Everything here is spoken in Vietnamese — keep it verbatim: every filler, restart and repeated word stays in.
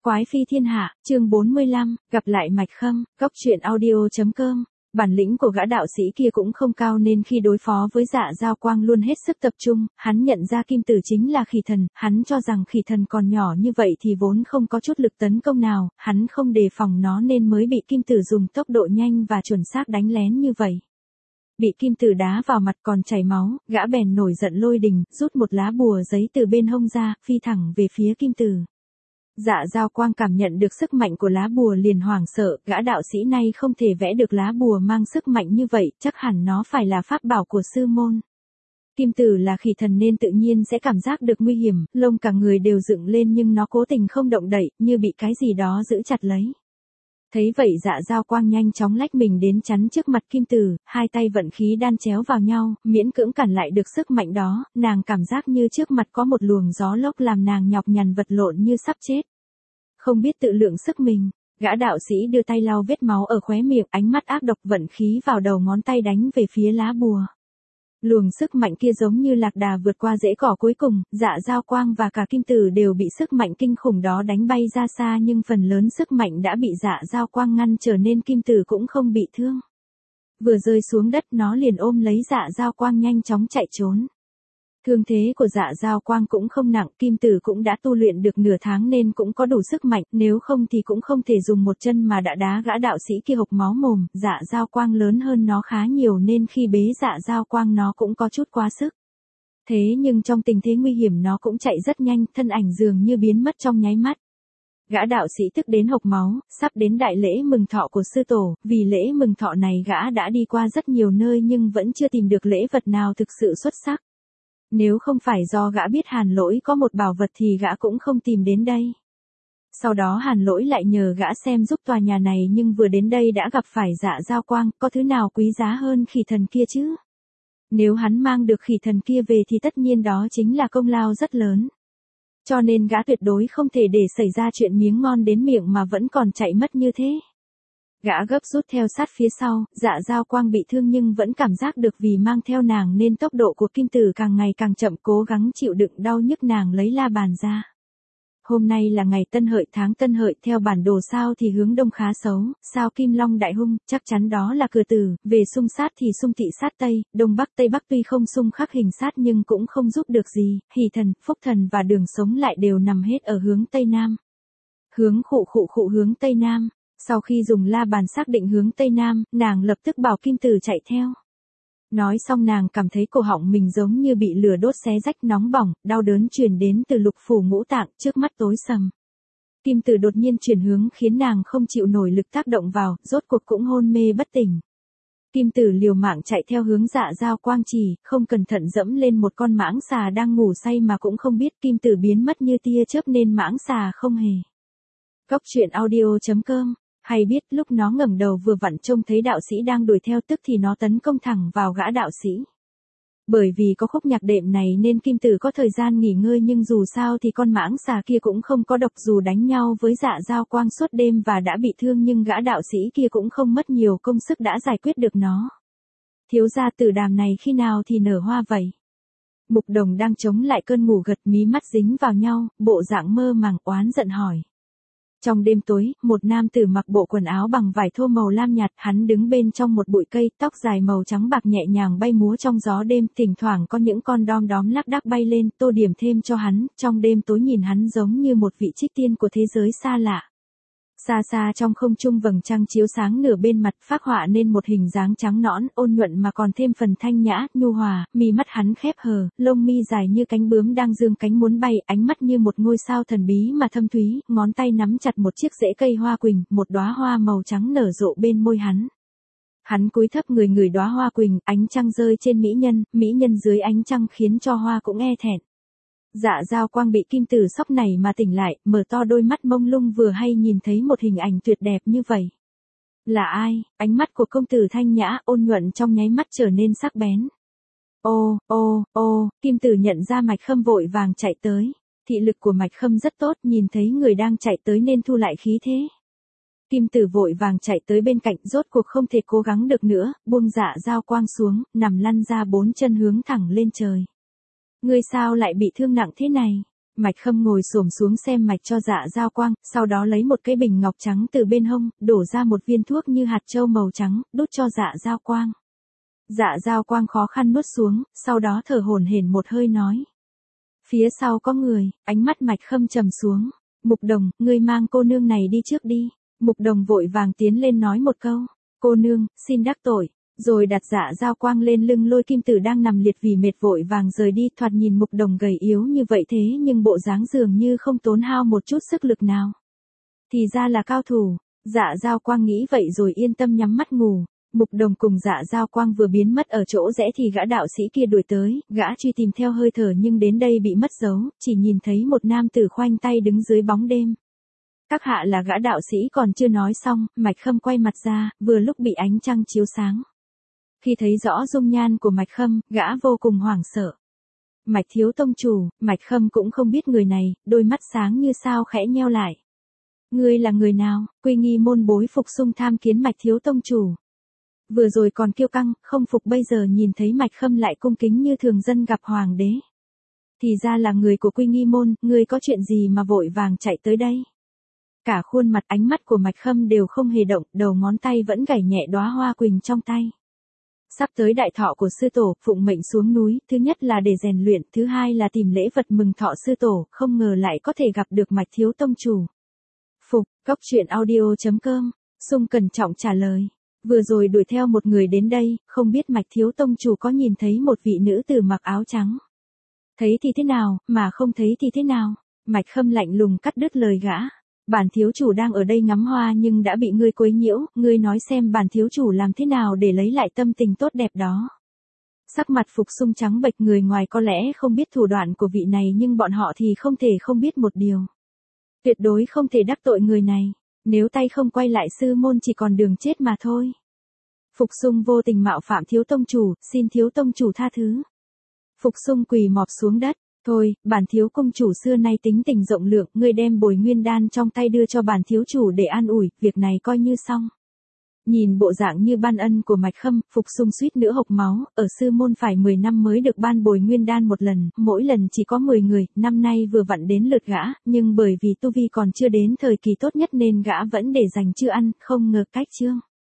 Quái phi thiên hạ, chương bốn mươi lăm, gặp lại Mạch Khâm, góc truyện audio chấm com. Bản lĩnh của gã đạo sĩ kia cũng không cao nên khi đối phó với Dạ Dao Quang luôn hết sức tập trung, hắn nhận ra kim tử chính là khỉ thần, hắn cho rằng khỉ thần còn nhỏ như vậy thì vốn không có chút lực tấn công nào, hắn không đề phòng nó nên mới bị kim tử dùng tốc độ nhanh và chuẩn xác đánh lén như vậy. Bị kim tử đá vào mặt còn chảy máu, gã bèn nổi giận lôi đình, rút một lá bùa giấy từ bên hông ra, phi thẳng về phía kim tử. Dạ Dao Quang cảm nhận được sức mạnh của lá bùa liền hoảng sợ, gã đạo sĩ này không thể vẽ được lá bùa mang sức mạnh như vậy, chắc hẳn nó phải là pháp bảo của sư môn. Kim tử là khỉ thần nên tự nhiên sẽ cảm giác được nguy hiểm, lông cả người đều dựng lên nhưng nó cố tình không động đậy, như bị cái gì đó giữ chặt lấy. Thấy vậy Dạ Dao Quang nhanh chóng lách mình đến chắn trước mặt kim tử, hai tay vận khí đan chéo vào nhau, miễn cưỡng cản lại được sức mạnh đó, nàng cảm giác như trước mặt có một luồng gió lốc làm nàng nhọc nhằn vật lộn như sắp chết. Không biết tự lượng sức mình, gã đạo sĩ đưa tay lau vết máu ở khóe miệng, ánh mắt ác độc vận khí vào đầu ngón tay đánh về phía lá bùa. Luồng sức mạnh kia giống như lạc đà vượt qua rễ cỏ cuối cùng, Dạ Dao Quang và cả kim tử đều bị sức mạnh kinh khủng đó đánh bay ra xa nhưng phần lớn sức mạnh đã bị Dạ Dao Quang ngăn trở nên kim tử cũng không bị thương. Vừa rơi xuống đất nó liền ôm lấy Dạ Dao Quang nhanh chóng chạy trốn. Thương thế của Dạ Dao Quang cũng không nặng, kim tử cũng đã tu luyện được nửa tháng nên cũng có đủ sức mạnh, nếu không thì cũng không thể dùng một chân mà đã đá gã đạo sĩ kia hộc máu mồm. Dạ Dao Quang lớn hơn nó khá nhiều nên khi bế Dạ Dao Quang nó cũng có chút quá sức. Thế nhưng trong tình thế nguy hiểm nó cũng chạy rất nhanh, thân ảnh dường như biến mất trong nháy mắt. Gã đạo sĩ tức đến hộc máu, sắp đến đại lễ mừng thọ của sư tổ, vì lễ mừng thọ này gã đã đi qua rất nhiều nơi nhưng vẫn chưa tìm được lễ vật nào thực sự xuất sắc. Nếu không phải do gã biết Hàn Lỗi có một bảo vật thì gã cũng không tìm đến đây. Sau đó Hàn Lỗi lại nhờ gã xem giúp tòa nhà này nhưng vừa đến đây đã gặp phải Dạ Dao Quang, có thứ nào quý giá hơn khỉ thần kia chứ? Nếu hắn mang được khỉ thần kia về thì tất nhiên đó chính là công lao rất lớn. Cho nên gã tuyệt đối không thể để xảy ra chuyện miếng ngon đến miệng mà vẫn còn chạy mất như thế. Gã gấp rút theo sát phía sau, Dạ Dao Quang bị thương nhưng vẫn cảm giác được vì mang theo nàng nên tốc độ của kim tử càng ngày càng chậm, cố gắng chịu đựng đau nhức nàng lấy la bàn ra. Hôm nay là ngày Tân Hợi tháng Tân Hợi, theo bản đồ sao thì hướng đông khá xấu, sao Kim Long đại hung, chắc chắn đó là cửa tử, về xung sát thì xung thị sát Tây, Đông Bắc Tây Bắc tuy không xung khắc hình sát nhưng cũng không giúp được gì, Hỷ Thần, Phúc Thần và đường sống lại đều nằm hết ở hướng Tây Nam. Hướng khụ khụ khụ hướng Tây Nam. Sau khi dùng la bàn xác định hướng Tây Nam, nàng lập tức bảo kim tử chạy theo. Nói xong nàng cảm thấy cổ họng mình giống như bị lửa đốt xé rách, nóng bỏng, đau đớn truyền đến từ lục phủ ngũ tạng, trước mắt tối sầm. Kim tử đột nhiên chuyển hướng khiến nàng không chịu nổi lực tác động vào, rốt cuộc cũng hôn mê bất tỉnh. Kim tử liều mạng chạy theo hướng Dạ Dao Quang chỉ, không cẩn thận dẫm lên một con mãng xà đang ngủ say mà cũng không biết kim tử biến mất như tia chớp nên mãng xà không hề. Góc truyện audio chấm com. Hay biết lúc nó ngẩng đầu vừa vặn trông thấy đạo sĩ đang đuổi theo tức thì nó tấn công thẳng vào gã đạo sĩ. Bởi vì có khúc nhạc đệm này nên kim tử có thời gian nghỉ ngơi nhưng dù sao thì con mãng xà kia cũng không có độc, dù đánh nhau với Dạ Dao Quang suốt đêm và đã bị thương nhưng gã đạo sĩ kia cũng không mất nhiều công sức đã giải quyết được nó. Thiếu gia Tử Đàm này khi nào thì nở hoa vậy? Mục Đồng đang chống lại cơn ngủ gật, mí mắt dính vào nhau, bộ dạng mơ màng oán giận hỏi. Trong đêm tối, một nam tử mặc bộ quần áo bằng vải thô màu lam nhạt, hắn đứng bên trong một bụi cây, tóc dài màu trắng bạc nhẹ nhàng bay múa trong gió đêm, thỉnh thoảng có những con đom đóm lác đác bay lên, tô điểm thêm cho hắn, trong đêm tối nhìn hắn giống như một vị trích tiên của thế giới xa lạ. Xa xa trong không trung vầng trăng chiếu sáng nửa bên mặt, phác họa nên một hình dáng trắng nõn, ôn nhuận mà còn thêm phần thanh nhã, nhu hòa, mí mắt hắn khép hờ, lông mi dài như cánh bướm đang dương cánh muốn bay, ánh mắt như một ngôi sao thần bí mà thâm thúy, ngón tay nắm chặt một chiếc rễ cây hoa quỳnh, một đóa hoa màu trắng nở rộ bên môi hắn. Hắn cúi thấp người ngửi đóa hoa quỳnh, ánh trăng rơi trên mỹ nhân, mỹ nhân dưới ánh trăng khiến cho hoa cũng e thẹn. Dạ Dao Quang bị kim tử sốc này mà tỉnh lại, mở to đôi mắt mông lung vừa hay nhìn thấy một hình ảnh tuyệt đẹp như vậy. Là ai? Ánh mắt của công tử thanh nhã, ôn nhuận trong nháy mắt trở nên sắc bén. Ô, ô, ô, kim tử nhận ra Mạch Khâm vội vàng chạy tới. Thị lực của Mạch Khâm rất tốt, nhìn thấy người đang chạy tới nên thu lại khí thế. Kim tử vội vàng chạy tới bên cạnh, rốt cuộc không thể cố gắng được nữa, buông Dạ Dao Quang xuống, nằm lăn ra bốn chân hướng thẳng lên trời. Ngươi sao lại bị thương nặng thế này? Mạch Khâm ngồi xổm xuống xem mạch cho Dạ Giao Quang, sau đó lấy một cái bình ngọc trắng từ bên hông, đổ ra một viên thuốc như hạt châu màu trắng, đút cho Dạ Giao Quang. Dạ Giao Quang khó khăn nuốt xuống, sau đó thở hổn hển một hơi nói. Phía sau có người, ánh mắt Mạch Khâm trầm xuống. Mục Đồng, ngươi mang cô nương này đi trước đi. Mục Đồng vội vàng tiến lên nói một câu. Cô nương, xin đắc tội. Rồi đặt Dạ Giao Quang lên lưng Lôi Kim Tử đang nằm liệt vì mệt vội vàng rời đi. Thoạt nhìn Mục Đồng gầy yếu như vậy thế nhưng bộ dáng dường như không tốn hao một chút sức lực nào. Thì ra là cao thủ. Dạ Giao Quang nghĩ vậy rồi yên tâm nhắm mắt ngủ. Mục Đồng cùng Dạ Giao Quang vừa biến mất ở chỗ rẽ thì gã đạo sĩ kia đuổi tới, gã truy tìm theo hơi thở nhưng đến đây bị mất dấu, chỉ nhìn thấy một nam tử khoanh tay đứng dưới bóng đêm. Các hạ là gã đạo sĩ còn chưa nói xong, Mạch Khâm quay mặt ra, vừa lúc bị ánh trăng chiếu sáng. Khi thấy rõ dung nhan của Mạch Khâm, gã vô cùng hoảng sợ. Mạch thiếu tông chủ, Mạch Khâm cũng không biết người này, đôi mắt sáng như sao khẽ nheo lại. Ngươi là người nào? Quy Nghi môn bối Phục Sung tham kiến Mạch thiếu tông chủ. Vừa rồi còn kiêu căng, không phục bây giờ nhìn thấy Mạch Khâm lại cung kính như thường dân gặp hoàng đế. Thì ra là người của Quy Nghi môn, ngươi có chuyện gì mà vội vàng chạy tới đây? Cả khuôn mặt ánh mắt của Mạch Khâm đều không hề động, đầu ngón tay vẫn gảy nhẹ đóa hoa quỳnh trong tay. Sắp tới đại thọ của sư tổ, phụng mệnh xuống núi, thứ nhất là để rèn luyện, thứ hai là tìm lễ vật mừng thọ sư tổ, không ngờ lại có thể gặp được Mạch thiếu tông chủ. Phục, Cốc truyện audio chấm com, Sung cẩn trọng trả lời. Vừa rồi đuổi theo một người đến đây, không biết Mạch thiếu tông chủ có nhìn thấy một vị nữ tử mặc áo trắng. Thấy thì thế nào, mà không thấy thì thế nào? Mạch Khâm lạnh lùng cắt đứt lời gã. Bản thiếu chủ đang ở đây ngắm hoa nhưng đã bị ngươi quấy nhiễu, ngươi nói xem bản thiếu chủ làm thế nào để lấy lại tâm tình tốt đẹp đó. Sắc mặt Phục Sung trắng bệch, người ngoài có lẽ không biết thủ đoạn của vị này nhưng bọn họ thì không thể không biết một điều. Tuyệt đối không thể đắc tội người này. Nếu tay không quay lại sư môn chỉ còn đường chết mà thôi. Phục Sung vô tình mạo phạm thiếu tông chủ, xin thiếu tông chủ tha thứ. Phục Sung quỳ mọp xuống đất. Thôi, bản thiếu công chủ xưa nay tính tình rộng lượng, ngươi đem bồi nguyên đan trong tay đưa cho bản thiếu chủ để an ủi, việc này coi như xong. Nhìn bộ dạng như ban ân của Mạch Khâm, Phục Sung suýt nữa hộc máu, ở sư môn phải mười năm mới được ban bồi nguyên đan một lần, mỗi lần chỉ có mười người, năm nay vừa vặn đến lượt gã, nhưng bởi vì tu vi còn chưa đến thời kỳ tốt nhất nên gã vẫn để dành chưa ăn, không ngờ cách chương.